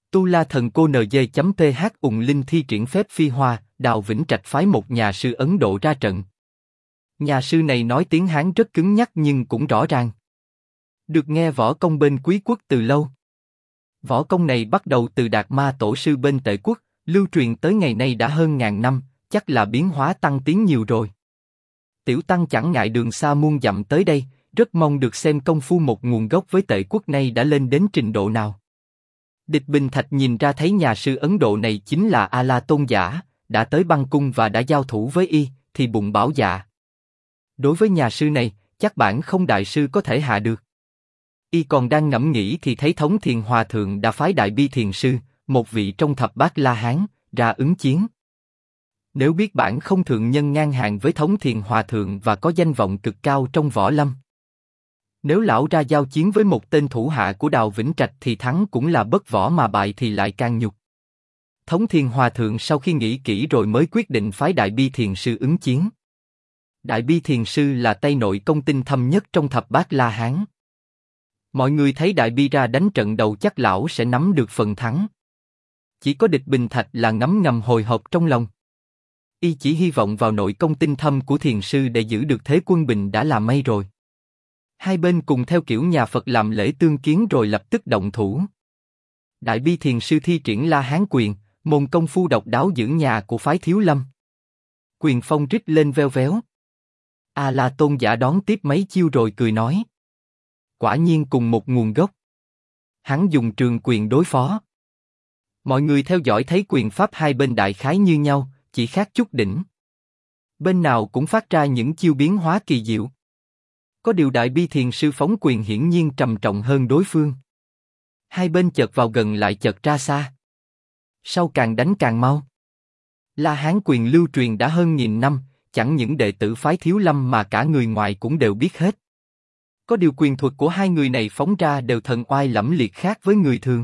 Tu La Thần Cô NG.th Ùng Linh thi triển phép phi hoa, Đào Vĩnh Trạch phái một nhà sư Ấn Độ ra trận. Nhà sư này nói tiếng Hán rất cứng nhắc nhưng cũng rõ ràng. Được nghe võ công bên Quý quốc từ lâu. Võ công này bắt đầu từ Đạt Ma tổ sư bên Tề quốc, lưu truyền tới ngày nay đã hơn ngàn năm, chắc là biến hóa tăng tiến nhiều rồi. Tiểu tăng chẳng ngại đường xa muôn dặm tới đây, rất mong được xem công phu một nguồn gốc với Tề quốc này đã lên đến trình độ nào. Địch Bình Thạch nhìn ra thấy nhà sư Ấn Độ này chính là A La Tôn Giả, đã tới băng cung và đã giao thủ với y, thì bụng bảo dạ. Đối với nhà sư này, chắc bản không đại sư có thể hạ được. Y còn đang ngẫm nghĩ thì thấy Thống Thiền Hòa Thượng đã phái Đại Bi Thiền Sư, một vị trong thập bát La Hán, ra ứng chiến. Nếu biết bản không thượng nhân ngang hàng với Thống Thiền Hòa Thượng và có danh vọng cực cao trong võ lâm. Nếu lão ra giao chiến với một tên thủ hạ của Đào Vĩnh Trạch thì thắng cũng là bất võ mà bại thì lại càng nhục. Thống Thiền Hòa Thượng sau khi nghĩ kỹ rồi mới quyết định phái Đại Bi Thiền Sư ứng chiến. Đại Bi Thiền Sư là tay nội công tinh thâm nhất trong thập bát La Hán. Mọi người thấy Đại Bi ra đánh trận đầu chắc lão sẽ nắm được phần thắng. Chỉ có Địch Bình Thạch là ngấm ngầm hồi hộp trong lòng. Y chỉ hy vọng vào nội công tinh thâm của Thiền Sư để giữ được thế quân bình đã là may rồi. Hai bên cùng theo kiểu nhà Phật làm lễ tương kiến rồi lập tức động thủ. Đại Bi Thiền Sư thi triển La Hán quyền, môn công phu độc đáo dưỡng nhà của phái Thiếu Lâm. Quyền phong rít lên veo véo. A La Tôn Giả đón tiếp mấy chiêu rồi cười nói. Quả nhiên cùng một nguồn gốc. Hắn dùng trường quyền đối phó. Mọi người theo dõi thấy quyền pháp hai bên đại khái như nhau, chỉ khác chút đỉnh. Bên nào cũng phát ra những chiêu biến hóa kỳ diệu. Có điều Đại Bi Thiền Sư phóng quyền hiển nhiên trầm trọng hơn đối phương. Hai bên chợt vào gần lại chợt ra xa. Sau càng đánh càng mau. La Hán quyền lưu truyền đã hơn nghìn năm, chẳng những đệ tử phái Thiếu Lâm mà cả người ngoài cũng đều biết hết. Có điều quyền thuật của hai người này phóng ra đều thần oai lẫm liệt khác với người thường.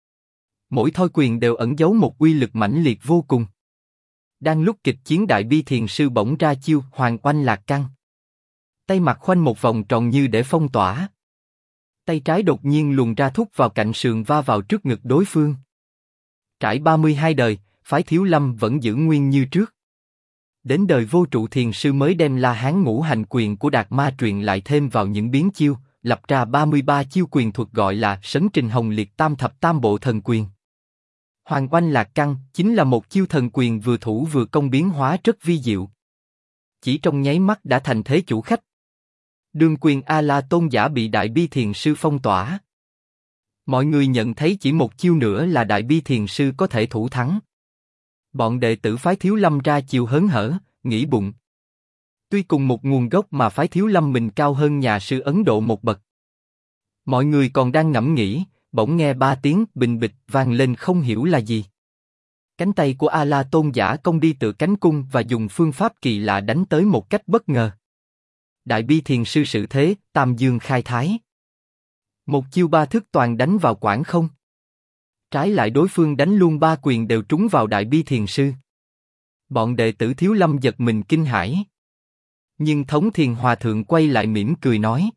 Mỗi thoi quyền đều ẩn giấu một uy lực mãnh liệt vô cùng. Đang lúc kịch chiến, Đại Bi Thiền Sư bỗng ra chiêu Hoàng Oanh Lạc Căn. Tay mặt khoanh một vòng tròn như để phong tỏa. Tay trái đột nhiên luồn ra thúc vào cạnh sườn va vào trước ngực đối phương. Trải 32 đời, phái Thiếu Lâm vẫn giữ nguyên như trước. Đến đời Vô Trụ Thiền Sư mới đem La Hán ngũ hành quyền của Đạt Ma truyền lại thêm vào những biến chiêu, lập ra 33 chiêu quyền thuật gọi là Sấn Trình Hồng Liệt Tam Thập Tam Bộ Thần Quyền. Hoàng Oanh Lạc Căn chính là một chiêu thần quyền vừa thủ vừa công biến hóa rất vi diệu. Chỉ trong nháy mắt đã thành thế chủ khách. Đường quyền A La Tôn Giả bị Đại Bi Thiền Sư phong tỏa. Mọi người nhận thấy chỉ một chiêu nữa là Đại Bi Thiền Sư có thể thủ thắng. Bọn đệ tử phái Thiếu Lâm ra chiều hớn hở, nghĩ bụng. Tuy cùng một nguồn gốc mà phái Thiếu Lâm mình cao hơn nhà sư Ấn Độ một bậc. Mọi người còn đang ngẫm nghĩ, bỗng nghe 3 tiếng bình bịch vang lên không hiểu là gì. Cánh tay của A La Tôn Giả cong đi tựa cánh cung và dùng phương pháp kỳ lạ đánh tới một cách bất ngờ. Đại Bi Thiền Sư sự thế, Tam Dương khai thái. Một chiêu ba thức toàn đánh vào quảng không. Trái lại đối phương đánh luôn 3 quyền đều trúng vào Đại Bi Thiền Sư. Bọn đệ tử Thiếu Lâm giật mình kinh hãi. Nhưng Thống Thiền Hòa Thượng quay lại mỉm cười nói.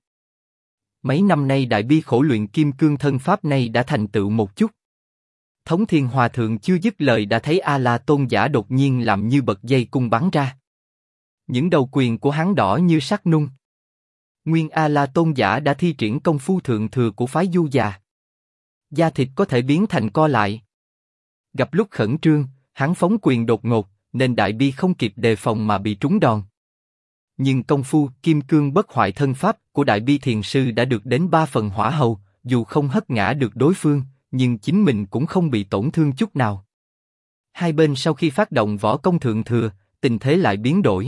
Mấy năm nay Đại Bi khổ luyện kim cương thân pháp này đã thành tựu một chút. Thống Thiền Hòa Thượng chưa dứt lời đã thấy A La Tôn Giả đột nhiên làm như bật dây cung bắn ra. Những đầu quyền của hắn đỏ như sắt nung. Nguyên A La Tôn Giả đã thi triển công phu thượng thừa của phái Du già. Da thịt có thể biến thành co lại. Gặp lúc khẩn trương, hắn phóng quyền đột ngột, nên Đại Bi không kịp đề phòng mà bị trúng đòn. Nhưng công phu kim cương bất hoại thân pháp của Đại Bi Thiền Sư đã được đến 3 phần hỏa hầu, dù không hất ngã được đối phương, nhưng chính mình cũng không bị tổn thương chút nào. Hai bên sau khi phát động võ công thượng thừa, tình thế lại biến đổi.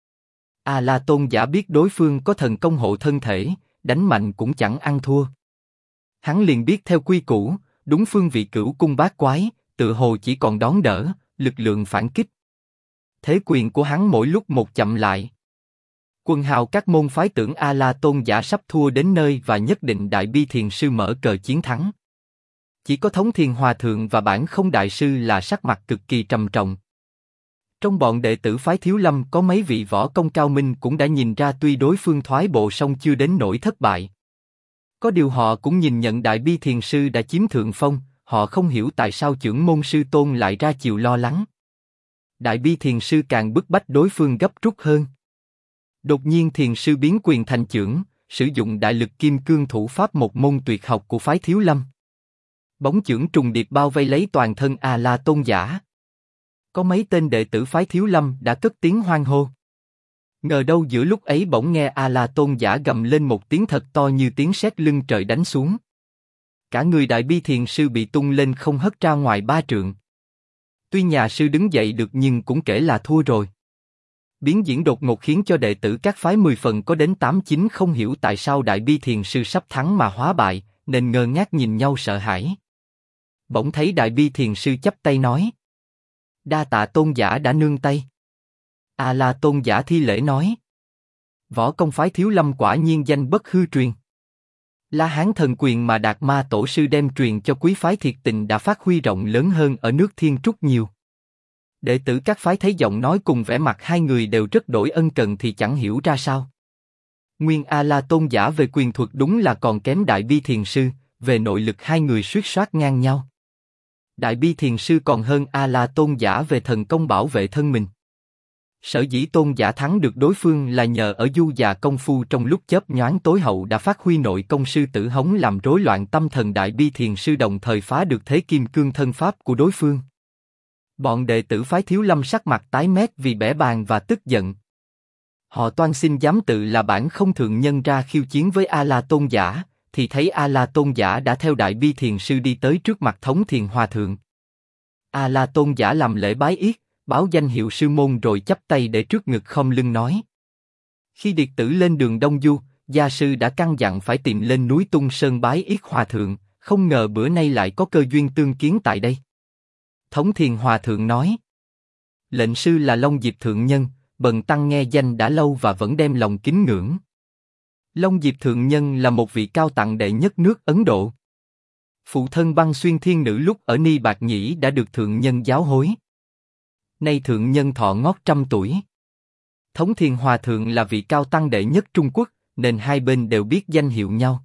A La Tôn Giả biết đối phương có thần công hộ thân thể, đánh mạnh cũng chẳng ăn thua. Hắn liền biết theo quy củ, đúng phương vị Cửu Cung Bát Quái, tự hồ chỉ còn đón đỡ, lực lượng phản kích. Thế quyền của hắn mỗi lúc một chậm lại. Quần hào các môn phái tưởng A La Tôn Giả sắp thua đến nơi và nhất định Đại Bi Thiền Sư mở cờ chiến thắng. Chỉ có Thống Thiền Hòa Thượng và Bản Không Đại Sư là sắc mặt cực kỳ trầm trọng. Trong bọn đệ tử phái Thiếu Lâm có mấy vị võ công cao minh cũng đã nhìn ra tuy đối phương thoái bộ song chưa đến nỗi thất bại. Có điều họ cũng nhìn nhận Đại Bi Thiền Sư đã chiếm thượng phong, họ không hiểu tại sao chưởng môn sư tôn lại ra chiều lo lắng. Đại bi thiền sư càng bức bách đối phương gấp rút hơn. Đột nhiên thiền sư biến quyền thành chưởng, sử dụng đại lực kim cương thủ pháp, một môn tuyệt học của phái Thiếu Lâm. Bóng chưởng trùng điệp bao vây lấy toàn thân A La Tôn giả. Có mấy tên đệ tử phái Thiếu Lâm đã cất tiếng hoan hô. Ngờ đâu giữa lúc ấy bỗng nghe A La Tôn giả gầm lên một tiếng thật to như tiếng sét lưng trời đánh xuống. Cả người đại bi thiền sư bị tung lên không hất ra ngoài 3 trượng. Tuy nhà sư đứng dậy được nhưng cũng kể là thua rồi. Biến diễn đột ngột khiến cho đệ tử các phái 10 phần có đến 8-9 không hiểu tại sao đại bi thiền sư sắp thắng mà hóa bại, nên ngơ ngác nhìn nhau sợ hãi. Bỗng thấy đại bi thiền sư chắp tay nói: đa tạ tôn giả đã nương tay. A La Tôn giả thi lễ nói: võ công phái Thiếu Lâm quả nhiên danh bất hư truyền. La Hán thần quyền mà Đạt Ma tổ sư đem truyền cho quý phái Thiệt Tình đã phát huy rộng lớn hơn ở nước Thiên Trúc nhiều. Đệ tử các phái thấy giọng nói cùng vẻ mặt hai người đều rất đổi ân cần thì chẳng hiểu ra sao. Nguyên A La Tôn giả về quyền thuật đúng là còn kém đại bi thiền sư, về nội lực hai người suýt soát ngang nhau. Đại bi thiền sư còn hơn A La Tôn giả về thần công bảo vệ thân mình. Sở dĩ tôn giả thắng được đối phương là nhờ ở du già công phu trong lúc chớp nhoáng tối hậu đã phát huy nội công sư tử hống làm rối loạn tâm thần đại bi thiền sư, đồng thời phá được thế kim cương thân pháp của đối phương. Bọn đệ tử phái Thiếu Lâm sắc mặt tái mét vì bẽ bàng và tức giận. Họ toan xin giám tự là bản không thượng nhân ra khiêu chiến với A La Tôn giả, thì thấy A La Tôn giả đã theo đại bi thiền sư đi tới trước mặt Thống Thiền Hòa thượng. A La Tôn giả làm lễ bái yết, báo danh hiệu sư môn rồi chắp tay để trước ngực khom lưng nói: khi điệt tử lên đường Đông Du, gia sư đã căn dặn phải tìm lên núi Tung Sơn bái yết Hòa thượng, không ngờ bữa nay lại có cơ duyên tương kiến tại đây. Thống Thiền Hòa thượng nói: lệnh sư là Long Diệp thượng nhân, bần tăng nghe danh đã lâu và vẫn đem lòng kính ngưỡng. Long Diệp thượng nhân là một vị cao tặng đệ nhất nước Ấn Độ. Phụ thân Băng Xuyên Thiên Nữ lúc ở Ni Bạc Nhĩ đã được thượng nhân giáo hối. Nay thượng nhân thọ ngót 100 tuổi. Thống Thiền Hòa thượng là vị cao tăng đệ nhất Trung Quốc, nên hai bên đều biết danh hiệu nhau.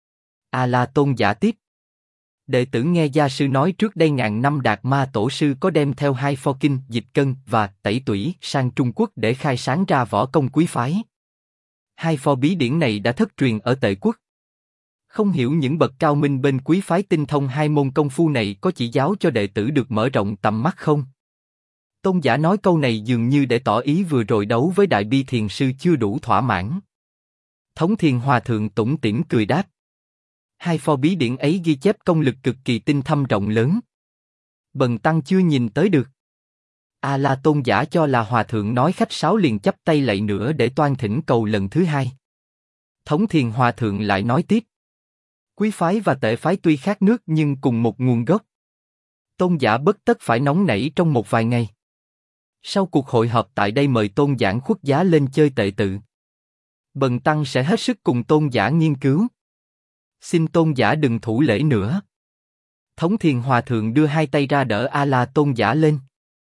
A La Tôn giả tiếp: đệ tử nghe gia sư nói trước đây ngàn năm Đạt Ma tổ sư có đem theo 2 pho kinh, Dịch Cân và Tẩy Tủy sang Trung Quốc để khai sáng ra võ công quý phái. 2 pho bí điển này đã thất truyền ở Tề Quốc. Không hiểu những bậc cao minh bên quý phái tinh thông 2 môn công phu này có chỉ giáo cho đệ tử được mở rộng tầm mắt không? Tôn giả nói câu này dường như để tỏ ý vừa rồi đấu với đại bi thiền sư chưa đủ thỏa mãn. Thống Thiền Hòa thượng tủm tỉm cười đáp: 2 pho bí điển ấy ghi chép công lực cực kỳ tinh thâm rộng lớn. Bần tăng chưa nhìn tới được. A La Tôn giả cho là hòa thượng nói khách sáo liền chắp tay lạy nữa để toan thỉnh cầu lần thứ 2. Thống Thiền Hòa thượng lại nói tiếp: quý phái và tệ phái tuy khác nước nhưng cùng một nguồn gốc. Tôn giả bất tất phải nóng nảy trong một vài ngày. Sau cuộc hội họp tại đây mời tôn giảng khuất giá lên chơi tệ tự. Bần tăng sẽ hết sức cùng tôn giả nghiên cứu. Xin tôn giả đừng thủ lễ nữa. Thống Thiền Hòa thượng đưa 2 tay ra đỡ A La Tôn giả lên.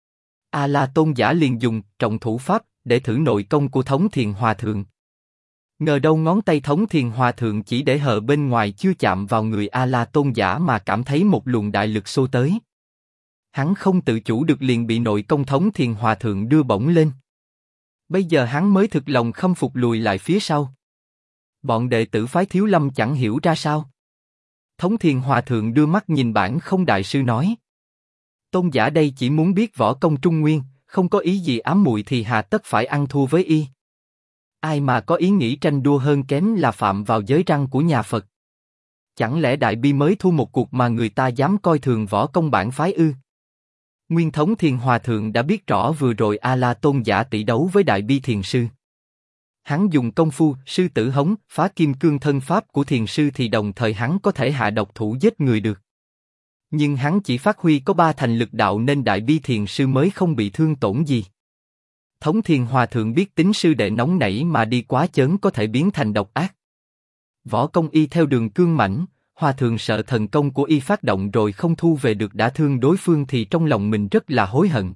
A La Tôn giả liền dùng trọng thủ pháp để thử nội công của Thống Thiền Hòa thượng. Ngờ đâu ngón tay Thống Thiền Hòa thượng chỉ để hờ bên ngoài chưa chạm vào người A La Tôn giả mà cảm thấy một luồng đại lực xô tới. Hắn không tự chủ được liền bị nội công Thống Thiền Hòa thượng đưa bổng lên. Bây giờ hắn mới thực lòng khâm phục lùi lại phía sau. Bọn đệ tử phái Thiếu Lâm chẳng hiểu ra sao. Thống Thiền Hòa thượng đưa mắt nhìn bản không đại sư nói: tôn giả đây chỉ muốn biết võ công Trung Nguyên, không có ý gì ám muội thì hà tất phải ăn thua với y. Ai mà có ý nghĩ tranh đua hơn kém là phạm vào giới răn của nhà Phật. Chẳng lẽ đại bi mới thua một cuộc mà người ta dám coi thường võ công bản phái ư? Nguyên Thống Thiền Hòa thượng đã biết rõ vừa rồi A La Tôn giả tỷ đấu với đại bi thiền sư. Hắn dùng công phu sư tử hống phá kim cương thân pháp của thiền sư thì đồng thời hắn có thể hạ độc thủ giết người được. Nhưng hắn chỉ phát huy có 3 thành lực đạo nên đại bi thiền sư mới không bị thương tổn gì. Thống Thiền Hòa thượng biết tính sư đệ nóng nảy mà đi quá chớn có thể biến thành độc ác. Võ công y theo đường cương mãnh, Hòa thượng sợ thần công của y phát động rồi không thu về được đã thương đối phương thì trong lòng mình rất là hối hận.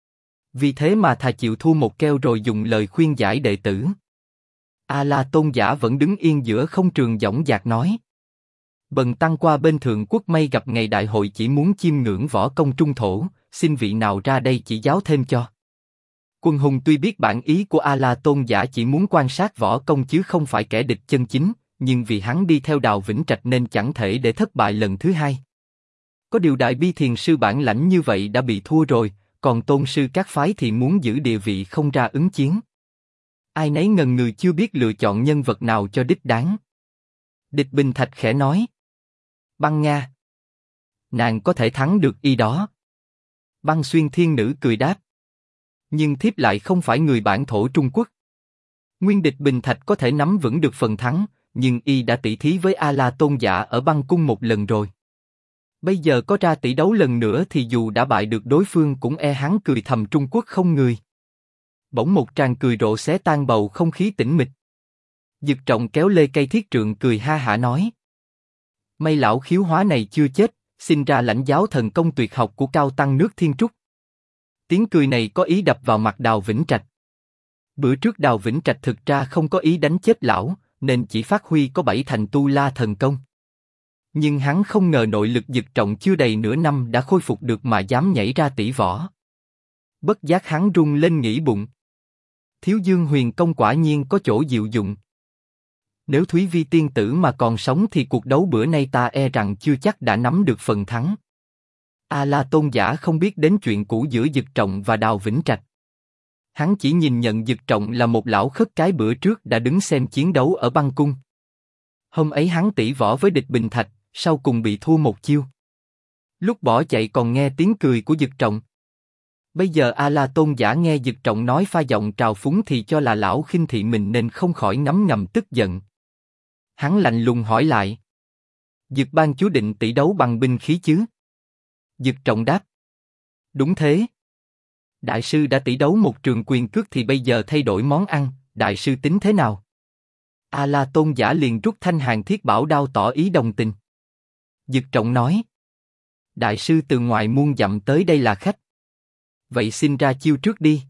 Vì thế mà thà chịu thua một keo rồi dùng lời khuyên giải đệ tử. A La Tôn giả vẫn đứng yên giữa không trường dõng dạc nói: Bần tăng qua bên Thượng Quốc may gặp ngày đại hội chỉ muốn chiêm ngưỡng võ công trung thổ, xin vị nào ra đây chỉ giáo thêm cho. Quân hùng tuy biết bản ý của A La Tôn giả chỉ muốn quan sát võ công chứ không phải kẻ địch chân chính, nhưng vì hắn đi theo Đào Vĩnh Trạch nên chẳng thể để thất bại lần thứ hai. Có điều Đại Bi Thiền sư bản lãnh như vậy đã bị thua rồi, còn tôn sư các phái thì muốn giữ địa vị không ra ứng chiến. Ai nấy ngần ngừ chưa biết lựa chọn nhân vật nào cho đích đáng. Địch Bình Thạch khẽ nói: Băng Nga. Nàng có thể thắng được y đó. Băng Xuyên Thiên Nữ cười đáp: Nhưng thiếp lại không phải người bản thổ Trung Quốc. Nguyên Địch Bình Thạch có thể nắm vững được phần thắng, nhưng y đã tỷ thí với A La Tôn giả ở băng cung một lần rồi. Bây giờ có ra tỷ đấu lần nữa thì dù đã bại được đối phương cũng e hắn cười thầm Trung Quốc không người. Bỗng một tràng cười rộ xé tan bầu không khí tĩnh mịch. Dực Trọng kéo lê cây thiết trượng cười ha hả nói: May lão khiếu hóa này chưa chết, xin ra lãnh giáo thần công tuyệt học của cao tăng nước Thiên Trúc. Tiếng cười này có ý đập vào mặt Đào Vĩnh Trạch. Bữa trước Đào Vĩnh Trạch thực ra không có ý đánh chết lão, nên chỉ phát huy có 7 thành tu la thần công. Nhưng hắn không ngờ nội lực Dực Trọng chưa đầy nửa năm đã khôi phục được mà dám nhảy ra tỷ võ. Bất giác hắn rung lên nghĩ bụng. Thiếu Dương Huyền công quả nhiên có chỗ diệu dụng. Nếu Thúy Vi tiên tử mà còn sống thì cuộc đấu bữa nay ta e rằng chưa chắc đã nắm được phần thắng. A La Tôn giả không biết đến chuyện cũ giữa Dực Trọng và Đào Vĩnh Trạch. Hắn chỉ nhìn nhận Dực Trọng là một lão khất cái bữa trước đã đứng xem chiến đấu ở băng cung. Hôm ấy hắn tỷ võ với Địch Bình Thạch, sau cùng bị thua một chiêu. Lúc bỏ chạy còn nghe tiếng cười của Dực Trọng. Bây giờ A La Tôn giả nghe Dực Trọng nói pha giọng trào phúng thì cho là lão khinh thị mình nên không khỏi ngấm ngầm tức giận. Hắn lạnh lùng hỏi lại: Dực ban chúa định tỷ đấu bằng binh khí chứ? Dực Trọng đáp: Đúng thế. Đại sư đã tỷ đấu một trường quyền cước thì bây giờ thay đổi món ăn, đại sư tính thế nào? A La Tôn giả liền rút thanh hàn thiết bảo đao tỏ ý đồng tình. Dực Trọng nói: Đại sư từ ngoài muôn dặm tới đây là khách. Vậy xin ra chiêu trước đi.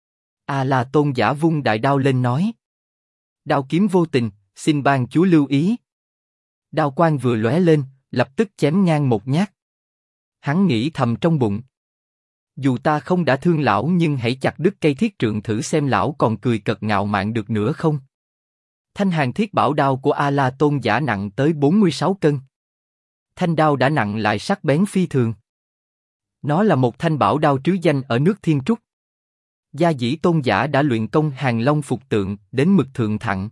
A La Tôn giả vung đại đao lên nói: Đao kiếm vô tình, xin ban chúa lưu ý. Đao quang vừa lóe lên, lập tức chém ngang một nhát. Hắn nghĩ thầm trong bụng: Dù ta không đã thương lão nhưng hãy chặt đứt cây thiết trượng thử xem lão còn cười cợt ngạo mạn được nữa không. Thanh hàn thiết bảo đao của A La Tôn giả nặng tới 46 cân. Thanh đao đã nặng lại sắc bén phi thường. Nó là một thanh bảo đao trứ danh ở nước Thiên Trúc. Gia dĩ Tôn giả đã luyện công Hàng Long Phục Tượng đến mực thượng thặng.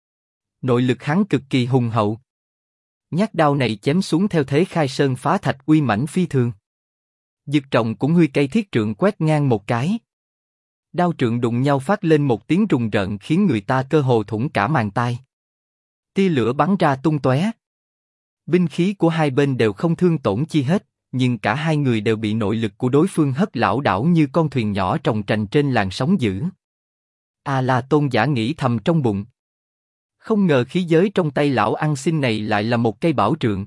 Nội lực hắn cực kỳ hùng hậu. Nhát đao này chém xuống theo thế khai sơn phá thạch uy mãnh phi thường. Dực Trọng cũng huy cây thiết trượng quét ngang một cái. Đao trượng đụng nhau phát lên một tiếng rùng rợn khiến người ta cơ hồ thủng cả màng tai. Tia lửa bắn ra tung tóe. Binh khí của hai bên đều không thương tổn chi hết, nhưng cả hai người đều bị nội lực của đối phương hất lảo đảo như con thuyền nhỏ trồng trành trên làn sóng dữ. A La Tôn giả nghĩ thầm trong bụng. Không ngờ khí giới trong tay lão ăn xin này lại là một cây bảo trượng.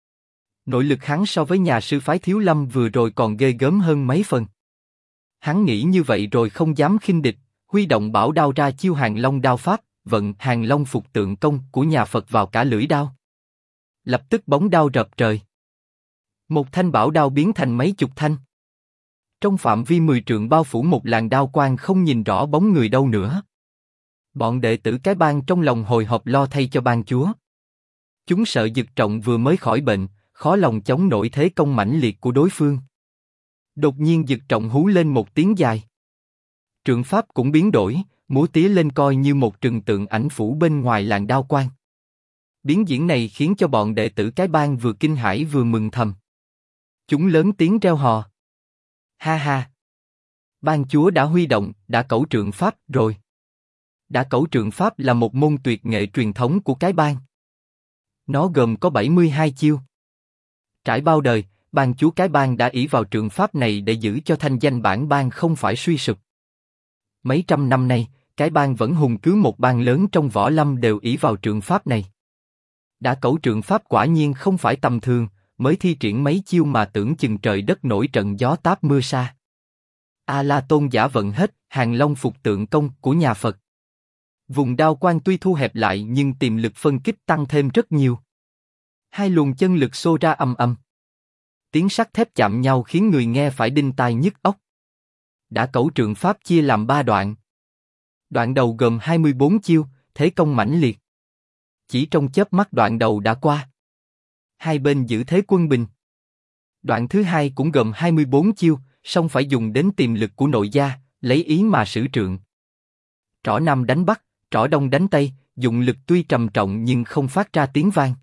Nội lực hắn so với nhà sư phái Thiếu Lâm vừa rồi còn ghê gớm hơn mấy phần. Hắn nghĩ như vậy rồi không dám khinh địch, huy động bảo đao ra chiêu Hàng Long đao pháp, vận Hàng Long Phục Tượng công của nhà Phật vào cả lưỡi đao. Lập tức bóng đao rợp trời. Một thanh bảo đao biến thành mấy chục thanh. Trong phạm vi 10 trượng bao phủ một làn đao quang không nhìn rõ bóng người đâu nữa. Bọn đệ tử cái bang trong lòng hồi hộp lo thay cho ban chúa. Chúng sợ Dực Trọng vừa mới khỏi bệnh, khó lòng chống nổi thế công mãnh liệt của đối phương. Đột nhiên Dực Trọng hú lên một tiếng dài. Trượng pháp cũng biến đổi, múa tía lên coi như một trừng tượng ảnh phủ bên ngoài làn đao quang. Biến diễn này khiến cho bọn đệ tử cái bang vừa kinh hãi vừa mừng thầm. Chúng lớn tiếng reo hò. Ha ha! Ban chúa đã huy động, đã cẩu trượng pháp rồi. Đã cẩu trượng pháp là một môn tuyệt nghệ truyền thống của cái bang. Nó gồm có 72 chiêu. Trải bao đời, ban chúa cái bang đã ỷ vào trượng pháp này để giữ cho thanh danh bản bang không phải suy sụp. Mấy trăm năm nay, cái bang vẫn hùng cứ một bang lớn trong võ lâm đều ỷ vào trượng pháp này. Đã cẩu trượng pháp quả nhiên không phải tầm thường, mới thi triển mấy chiêu mà tưởng chừng trời đất nổi trận gió táp mưa sa. A La Tôn giả vận hết Hàng Long Phục Tượng công của nhà Phật. Vùng đao quang tuy thu hẹp lại nhưng tiềm lực phân kích tăng thêm rất nhiều. Hai luồng chân lực xô ra ầm ầm. Tiếng sắt thép chạm nhau khiến người nghe phải đinh tai nhức óc. Đã cẩu trượng pháp chia làm 3 đoạn. Đoạn đầu gồm 24 chiêu, thế công mãnh liệt. Chỉ trong chớp mắt đoạn đầu đã qua. Hai bên giữ thế quân bình. Đoạn thứ hai cũng gồm 24 chiêu, song phải dùng đến tiềm lực của nội gia, lấy ý mà sử trượng. Trỏ Nam đánh Bắc, trỏ Đông đánh Tây, dụng lực tuy trầm trọng nhưng không phát ra tiếng vang.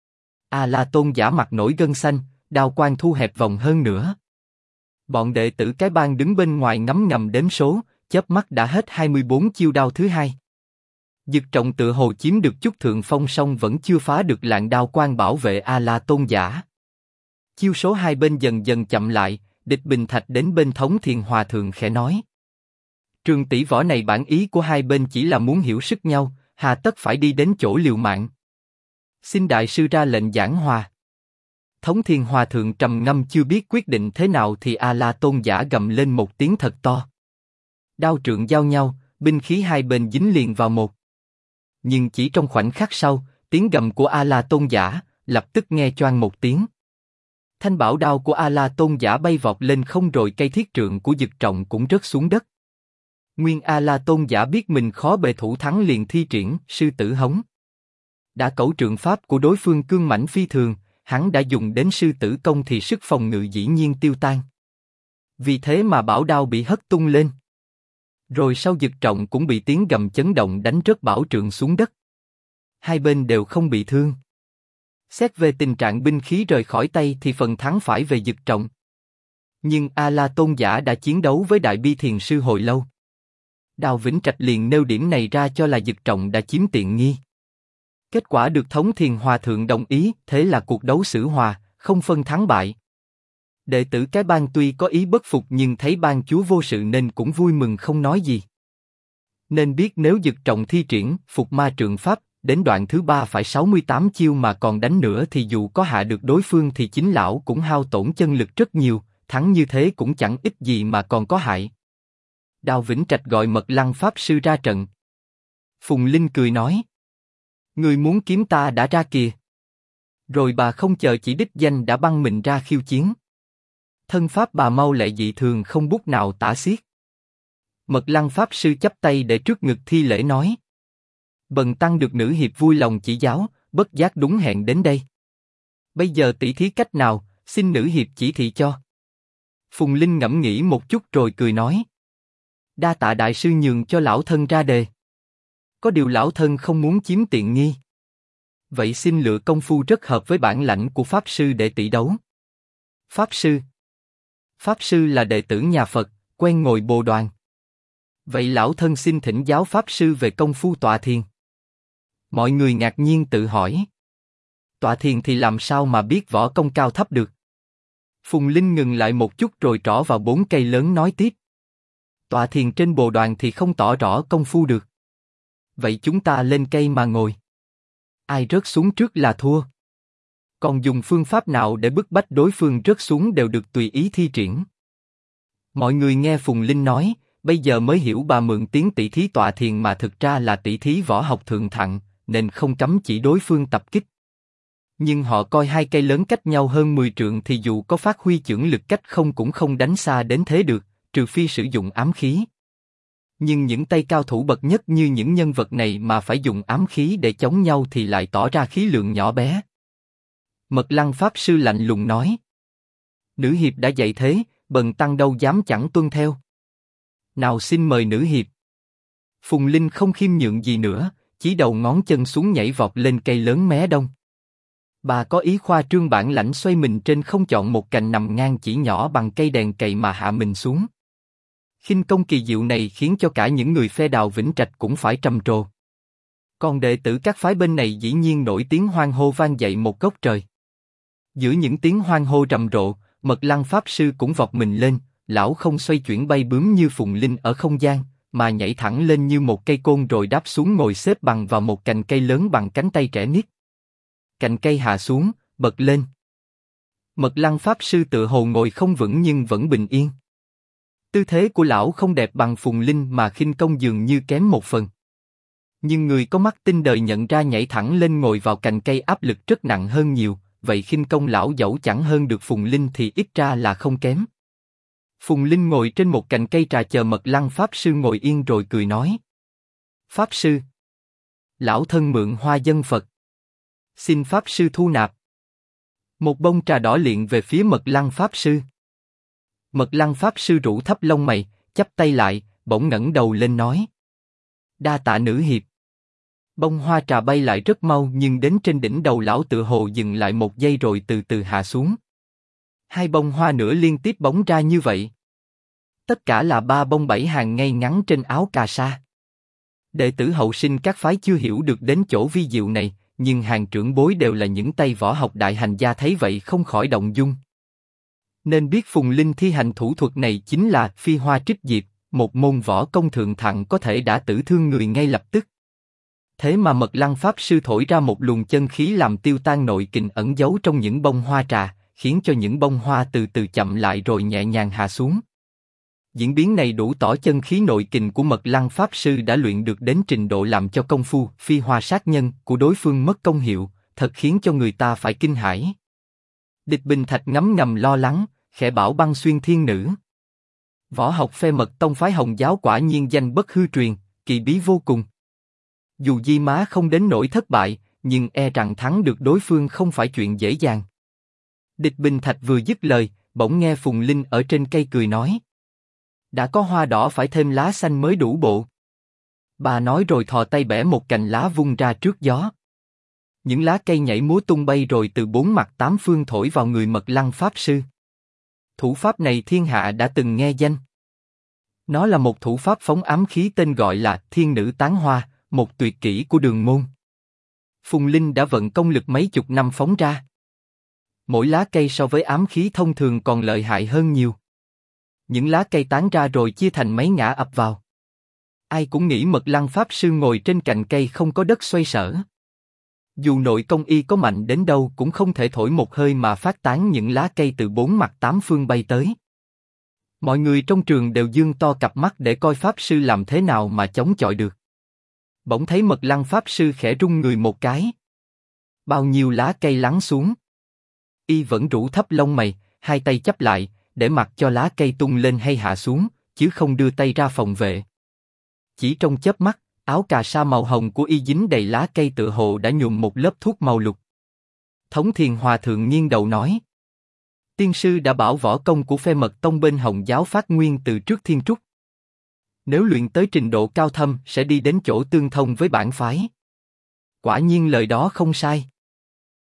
A La Tôn giả mặt nổi gân xanh, đao quang thu hẹp vòng hơn nữa. Bọn đệ tử cái bang đứng bên ngoài ngấm ngầm đếm số, chớp mắt đã hết 24 chiêu đao thứ hai. Dực Trọng tự hồ chiếm được chút thượng phong song vẫn chưa phá được làn đao quang bảo vệ A La Tôn giả. Chiêu số hai bên dần dần chậm lại, Địch Bình Thạch đến bên Thống Thiền Hòa Thượng khẽ nói: Trường tỷ võ này bản ý của hai bên chỉ là muốn hiểu sức nhau, hà tất phải đi đến chỗ liều mạng. Xin đại sư ra lệnh giảng hòa. Thống Thiền Hòa Thượng trầm ngâm chưa biết quyết định thế nào thì A La Tôn giả gầm lên một tiếng thật to. Đao trượng giao nhau, binh khí hai bên dính liền vào một. Nhưng chỉ trong khoảnh khắc sau, tiếng gầm của A La Tôn giả lập tức nghe choang một tiếng. Thanh bảo đao của A La Tôn giả bay vọt lên không rồi cây thiết trượng của Dực Trọng cũng rớt xuống đất. Nguyên A La Tôn giả biết mình khó bề thủ thắng liền thi triển sư tử hống. Đã cẩu trượng pháp của đối phương cương mãnh phi thường, hắn đã dùng đến sư tử công thì sức phòng ngự dĩ nhiên tiêu tan. Vì thế mà bảo đao bị hất tung lên. Rồi sau Dực Trọng cũng bị tiếng gầm chấn động đánh rớt bảo trượng xuống đất. Hai bên đều không bị thương. Xét về tình trạng binh khí rời khỏi tay thì phần thắng phải về Dực Trọng. Nhưng A La Tôn giả đã chiến đấu với Đại Bi Thiền Sư hồi lâu. Đào Vĩnh Trạch liền nêu điểm này ra cho là Dực Trọng đã chiếm tiện nghi. Kết quả được Thống Thiền Hòa Thượng đồng ý, thế là cuộc đấu xử hòa, không phân thắng bại. Đệ tử cái bang tuy có ý bất phục nhưng thấy bang chúa vô sự nên cũng vui mừng không nói gì. Nên biết nếu Dực Trọng thi triển Phục Ma Trượng Pháp, đến đoạn thứ 3 phải 68 chiêu mà còn đánh nữa thì dù có hạ được đối phương thì chính lão cũng hao tổn chân lực rất nhiều, thắng như thế cũng chẳng ích gì mà còn có hại. Đào Vĩnh Trạch gọi Mật Lăng Pháp Sư ra trận. Phùng Linh cười nói: Người muốn kiếm ta đã ra kìa. Rồi bà không chờ chỉ đích danh đã băng mình ra khiêu chiến. Thân pháp bà mau lẹ dị thường không bút nào tả xiết. Mật Lăng Pháp Sư chắp tay để trước ngực thi lễ nói: Bần tăng được nữ hiệp vui lòng chỉ giáo, bất giác đúng hẹn đến đây. Bây giờ tỷ thí cách nào, xin nữ hiệp chỉ thị cho. Phùng Linh ngẫm nghĩ một chút rồi cười nói: Đa tạ đại sư nhường cho lão thân ra đề. Có điều lão thân không muốn chiếm tiện nghi. Vậy xin lựa công phu rất hợp với bản lãnh của Pháp Sư để tỷ đấu. Pháp Sư? Pháp Sư là đệ tử nhà Phật, quen ngồi bồ đoàn. Vậy lão thân xin thỉnh giáo Pháp Sư về công phu tọa thiền. Mọi người ngạc nhiên tự hỏi. Tọa thiền thì làm sao mà biết võ công cao thấp được? Phùng Linh ngừng lại một chút rồi trỏ vào 4 cây lớn nói tiếp. Tọa thiền trên bồ đoàn thì không tỏ rõ công phu được. Vậy chúng ta lên cây mà ngồi. Ai rớt xuống trước là thua. Còn dùng phương pháp nào để bức bách đối phương rớt xuống đều được tùy ý thi triển. Mọi người nghe Phùng Linh nói, bây giờ mới hiểu bà mượn tiếng tỷ thí tọa thiền mà thực ra là tỷ thí võ học thượng thặng, nên không cấm chỉ đối phương tập kích. Nhưng họ coi 2 cây lớn cách nhau hơn 10 trượng thì dù có phát huy chưởng lực cách không cũng không đánh xa đến thế được, trừ phi sử dụng ám khí. Nhưng những tay cao thủ bậc nhất như những nhân vật này mà phải dùng ám khí để chống nhau thì lại tỏ ra khí lượng nhỏ bé. Mật Lăng Pháp Sư lạnh lùng nói: Nữ hiệp đã dạy thế, bần tăng đâu dám chẳng tuân theo. Nào xin mời nữ hiệp. Phùng Linh không khiêm nhượng gì nữa, chỉ đầu ngón chân xuống nhảy vọt lên cây lớn mé đông. Bà có ý khoa trương bản lãnh xoay mình trên không, chọn một cành nằm ngang chỉ nhỏ bằng cây đèn cày mà hạ mình xuống. Khinh công kỳ diệu này khiến cho cả những người phe Đào Vĩnh Trạch cũng phải trầm trồ. Còn đệ tử các phái bên này dĩ nhiên nổi tiếng hoan hô vang dậy một góc trời. Giữa những tiếng hoan hô rầm rộ, Mật Lăng Pháp Sư cũng vọt mình lên, lão không xoay chuyển bay bướm như Phùng Linh ở không gian, mà nhảy thẳng lên như một cây côn rồi đáp xuống ngồi xếp bằng vào một cành cây lớn bằng cánh tay trẻ nít. Cành cây hạ xuống, bật lên. Mật Lăng Pháp Sư tựa hồ ngồi không vững nhưng vẫn bình yên. Tư thế của lão không đẹp bằng Phùng Linh mà khinh công dường như kém một phần. Nhưng người có mắt tinh đời nhận ra nhảy thẳng lên ngồi vào cành cây áp lực rất nặng hơn nhiều, vậy khinh công lão dẫu chẳng hơn được Phùng Linh thì ít ra là không kém. Phùng Linh ngồi trên một cành cây trà chờ Mật Lăng Pháp Sư ngồi yên rồi cười nói. Pháp Sư. Lão thân mượn hoa dân Phật. Xin Pháp Sư thu nạp. Một bông trà đỏ liệng về phía Mật Lăng Pháp Sư. Mật Lăng Pháp Sư rũ thấp lông mày, chắp tay lại, bỗng ngẩng đầu lên nói. Đa tạ nữ hiệp. Bông hoa trà bay lại rất mau nhưng đến trên đỉnh đầu lão tựa hồ dừng lại một giây rồi từ từ hạ xuống. Hai bông hoa nữa liên tiếp bóng ra như vậy. Tất cả là 3 bông 7 hàng ngay ngắn trên áo cà sa. Đệ tử hậu sinh các phái chưa hiểu được đến chỗ vi diệu này, nhưng hàng trưởng bối đều là những tay võ học đại hành gia thấy vậy không khỏi động dung. Nên biết Phùng Linh thi hành thủ thuật này chính là phi hoa trích diệp, một môn võ công thượng thặng có thể đã tử thương người ngay lập tức. Thế mà Mật Lăng Pháp Sư thổi ra một luồng chân khí làm tiêu tan nội kình ẩn giấu trong những bông hoa trà, khiến cho những bông hoa từ từ chậm lại rồi nhẹ nhàng hạ xuống. Diễn biến này đủ tỏ chân khí nội kình của Mật Lăng Pháp Sư đã luyện được đến trình độ làm cho công phu phi hoa sát nhân của đối phương mất công hiệu, thật khiến cho người ta phải kinh hãi. Địch Bình Thạch ngấm ngầm lo lắng, khẽ bảo Băng Xuyên Thiên Nữ. Võ học phe Mật tông phái Hồng giáo quả nhiên danh bất hư truyền, kỳ bí vô cùng. Dù Di Má không đến nỗi thất bại, nhưng e rằng thắng được đối phương không phải chuyện dễ dàng. Địch Bình Thạch vừa dứt lời, bỗng nghe Phùng Linh ở trên cây cười nói. Đã có hoa đỏ phải thêm lá xanh mới đủ bộ. Bà nói rồi thò tay bẻ một cành lá vung ra trước gió. Những lá cây nhảy múa tung bay rồi từ 4 mặt 8 phương thổi vào người Mật Lăng Pháp Sư. Thủ pháp này thiên hạ đã từng nghe danh. Nó là một thủ pháp phóng ám khí tên gọi là Thiên Nữ Tán Hoa, một tuyệt kỹ của Đường môn. Phùng Linh đã vận công lực mấy chục năm phóng ra. Mỗi lá cây so với ám khí thông thường còn lợi hại hơn nhiều. Những lá cây tán ra rồi chia thành mấy ngã ập vào. Ai cũng nghĩ Mật Lăng Pháp Sư ngồi trên cành cây không có đất xoay sở. Dù nội công y có mạnh đến đâu cũng không thể thổi một hơi mà phát tán những lá cây từ 4 mặt 8 phương bay tới. Mọi người trong trường đều dương to cặp mắt để coi Pháp Sư làm thế nào mà chống chọi được. Bỗng thấy Mật Lăng Pháp Sư khẽ rung người một cái. Bao nhiêu lá cây lắng xuống. Y vẫn rũ thấp lông mày, hai tay chắp lại, để mặc cho lá cây tung lên hay hạ xuống, chứ không đưa tay ra phòng vệ. Chỉ trong chớp mắt, áo cà sa màu hồng của y dính đầy lá cây tựa hồ đã nhuộm một lớp thuốc màu lục. Thống Thiền Hòa Thượng nghiêng đầu nói. Tiên sư đã bảo võ công của phe Mật tông bên Hồng giáo phát nguyên từ trước thiên trúc. Nếu luyện tới trình độ cao thâm sẽ đi đến chỗ tương thông với bản phái. Quả nhiên lời đó không sai.